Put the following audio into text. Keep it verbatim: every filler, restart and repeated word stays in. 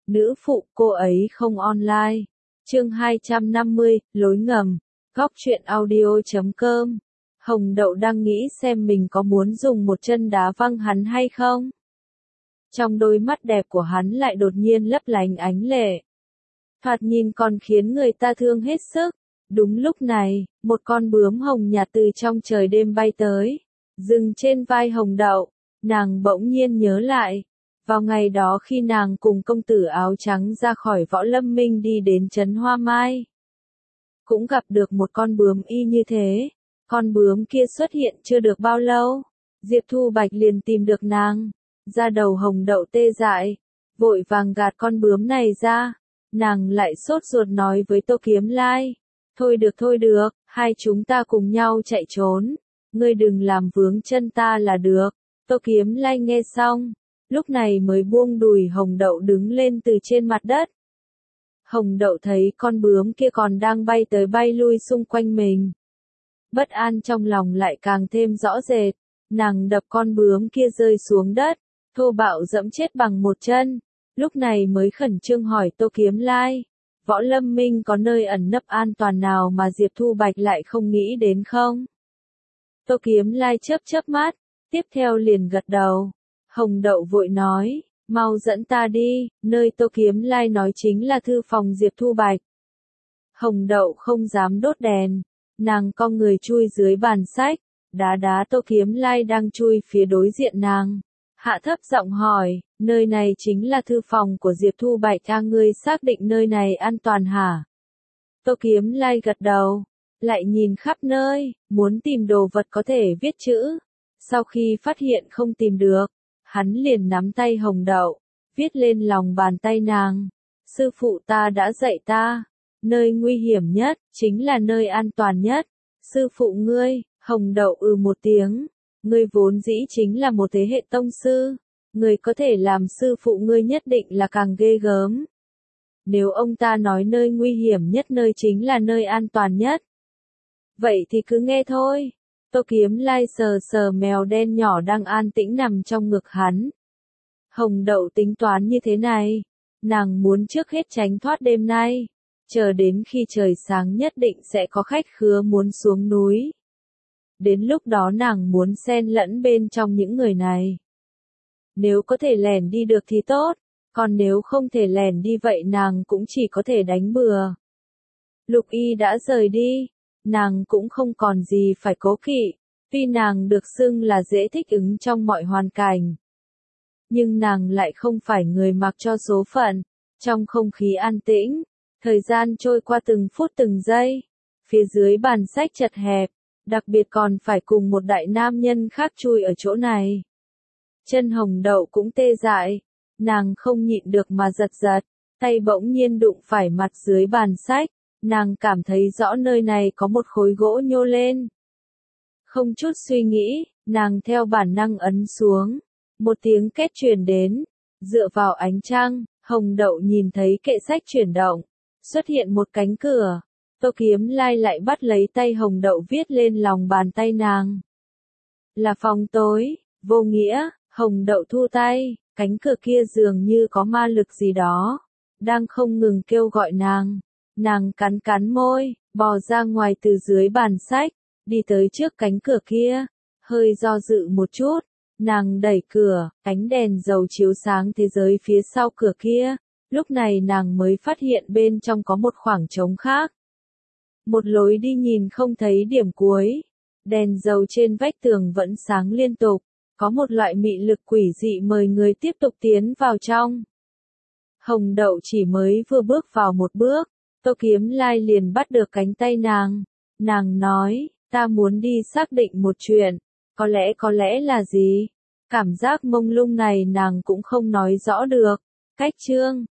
Nữ phụ, cô ấy không online. Chương hai trăm năm mươi, lối ngầm. Góc truyện audio chấm com. Hồng Đậu đang nghĩ xem mình có muốn dùng một chân đá văng hắn hay không. Trong đôi mắt đẹp của hắn lại đột nhiên lấp lánh ánh lệ. Thoạt nhìn còn khiến người ta thương hết sức. Đúng lúc này, một con bướm hồng nhạt từ trong trời đêm bay tới, dừng trên vai Hồng Đậu. Nàng bỗng nhiên nhớ lại, vào ngày đó khi nàng cùng công tử áo trắng ra khỏi Võ Lâm Minh đi đến trấn Hoa Mai, cũng gặp được một con bướm y như thế. Con bướm kia xuất hiện chưa được bao lâu, Diệp Thu Bạch liền tìm được nàng. Da đầu Hồng Đậu tê dại, vội vàng gạt con bướm này ra. Nàng lại sốt ruột nói với Tô Kiếm Lai, thôi được thôi được, hai chúng ta cùng nhau chạy trốn, ngươi đừng làm vướng chân ta là được. Tô Kiếm Lai nghe xong, lúc này mới buông đùi Hồng Đậu đứng lên từ trên mặt đất. Hồng Đậu thấy con bướm kia còn đang bay tới bay lui xung quanh mình. Bất an trong lòng lại càng thêm rõ rệt, nàng đập con bướm kia rơi xuống đất, thô bạo dẫm chết bằng một chân. Lúc này mới khẩn trương hỏi Tô Kiếm Lai, Võ Lâm Minh có nơi ẩn nấp an toàn nào mà Diệp Thu Bạch lại không nghĩ đến không? Tô Kiếm Lai chớp chớp mắt, tiếp theo liền gật đầu. Hồng Đậu vội nói, mau dẫn ta đi, nơi Tô Kiếm Lai nói chính là thư phòng Diệp Thu Bạch. Hồng Đậu không dám đốt đèn, nàng cong người chui dưới bàn sách, đá đá Tô Kiếm Lai đang chui phía đối diện nàng. Hạ thấp giọng hỏi, nơi này chính là thư phòng của Diệp Thu Bạch à, ngươi xác định nơi này an toàn hả? Tô Kiếm Lai gật đầu, lại nhìn khắp nơi, muốn tìm đồ vật có thể viết chữ. Sau khi phát hiện không tìm được, hắn liền nắm tay Hồng Đậu, viết lên lòng bàn tay nàng. Sư phụ ta đã dạy ta, nơi nguy hiểm nhất, chính là nơi an toàn nhất. Sư phụ ngươi, Hồng Đậu ừ một tiếng. Ngươi vốn dĩ chính là một thế hệ tông sư, ngươi có thể làm sư phụ ngươi nhất định là càng ghê gớm. Nếu ông ta nói nơi nguy hiểm nhất nơi chính là nơi an toàn nhất, vậy thì cứ nghe thôi. Tô Kiếm Lai sờ sờ mèo đen nhỏ đang an tĩnh nằm trong ngực hắn. Hồng Đậu tính toán như thế này, nàng muốn trước hết tránh thoát đêm nay, chờ đến khi trời sáng nhất định sẽ có khách khứa muốn xuống núi. Đến lúc đó nàng muốn xen lẫn bên trong những người này. Nếu có thể lẻn đi được thì tốt, còn nếu không thể lẻn đi vậy nàng cũng chỉ có thể đánh bừa. Lục Y đã rời đi, nàng cũng không còn gì phải cố kỵ, tuy nàng được xưng là dễ thích ứng trong mọi hoàn cảnh. Nhưng nàng lại không phải người mặc cho số phận. Trong không khí an tĩnh, thời gian trôi qua từng phút từng giây, phía dưới bàn sách chật hẹp. Đặc biệt còn phải cùng một đại nam nhân khác chui ở chỗ này. Chân Hồng Đậu cũng tê dại, nàng không nhịn được mà giật giật, tay bỗng nhiên đụng phải mặt dưới bàn sách, nàng cảm thấy rõ nơi này có một khối gỗ nhô lên. Không chút suy nghĩ, nàng theo bản năng ấn xuống, một tiếng két truyền đến, dựa vào ánh trăng, Hồng Đậu nhìn thấy kệ sách chuyển động, xuất hiện một cánh cửa. Tô Kiếm Lai lại bắt lấy tay Hồng Đậu viết lên lòng bàn tay nàng. Là phòng tối, vô nghĩa. Hồng Đậu thu tay, cánh cửa kia dường như có ma lực gì đó, đang không ngừng kêu gọi nàng. Nàng cắn cắn môi, bò ra ngoài từ dưới bàn sách, đi tới trước cánh cửa kia, hơi do dự một chút, nàng đẩy cửa, ánh đèn dầu chiếu sáng thế giới phía sau cửa kia, lúc này nàng mới phát hiện bên trong có một khoảng trống khác. Một lối đi nhìn không thấy điểm cuối, đèn dầu trên vách tường vẫn sáng liên tục, có một loại mị lực quỷ dị mời người tiếp tục tiến vào trong. Hồng Đậu chỉ mới vừa bước vào một bước, Tô Kiếm Lai liền bắt được cánh tay nàng, nàng nói, ta muốn đi xác định một chuyện, có lẽ có lẽ là gì? Cảm giác mông lung này nàng cũng không nói rõ được. Cách chương